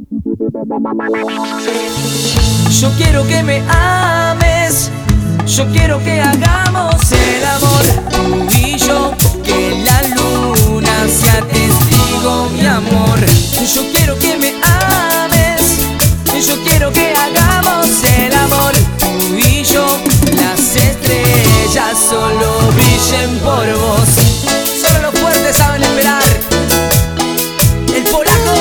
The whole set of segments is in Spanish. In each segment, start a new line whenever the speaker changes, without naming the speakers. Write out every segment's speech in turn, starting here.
Yo quiero que me ames, yo quiero que hagamos el amor, tú y yo, que la luna sea testigo, mi amor. Yo quiero que me ames, yo quiero que hagamos el amor, tú y yo, las estrellas solo brillen por vos. Solo los fuertes saben esperar. El polaco,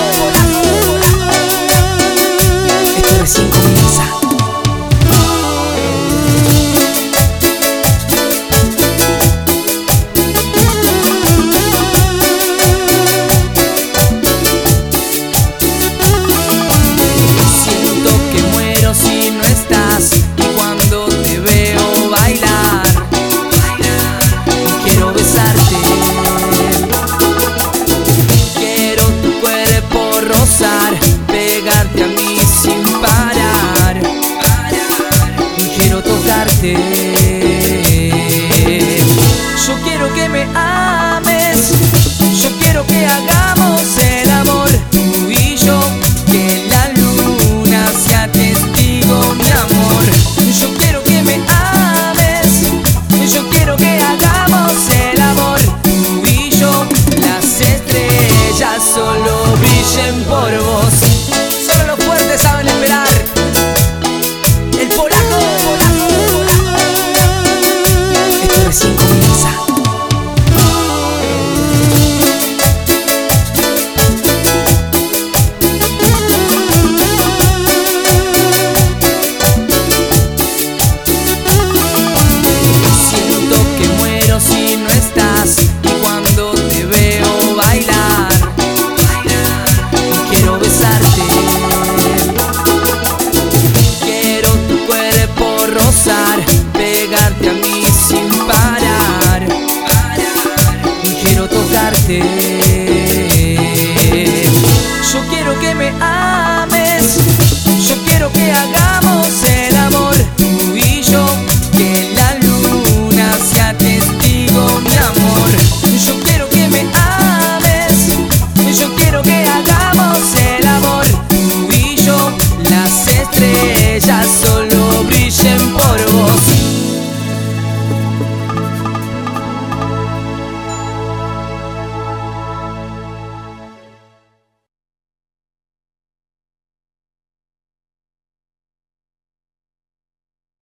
esto recién comienza. Siento que muero si no estás, y cuando te veo bailar, quiero besarte. Quiero tu cuerpo rozar, pegarte a mí sin parar. Quiero tocarte. Yo quiero que me ames, yo quiero que hagamos el amor, tú y yo, que la luna sea testigo, mi amor. Yo quiero que me ames, yo quiero que hagamos el amor, tú y yo, las estrellas solo brillen por vos.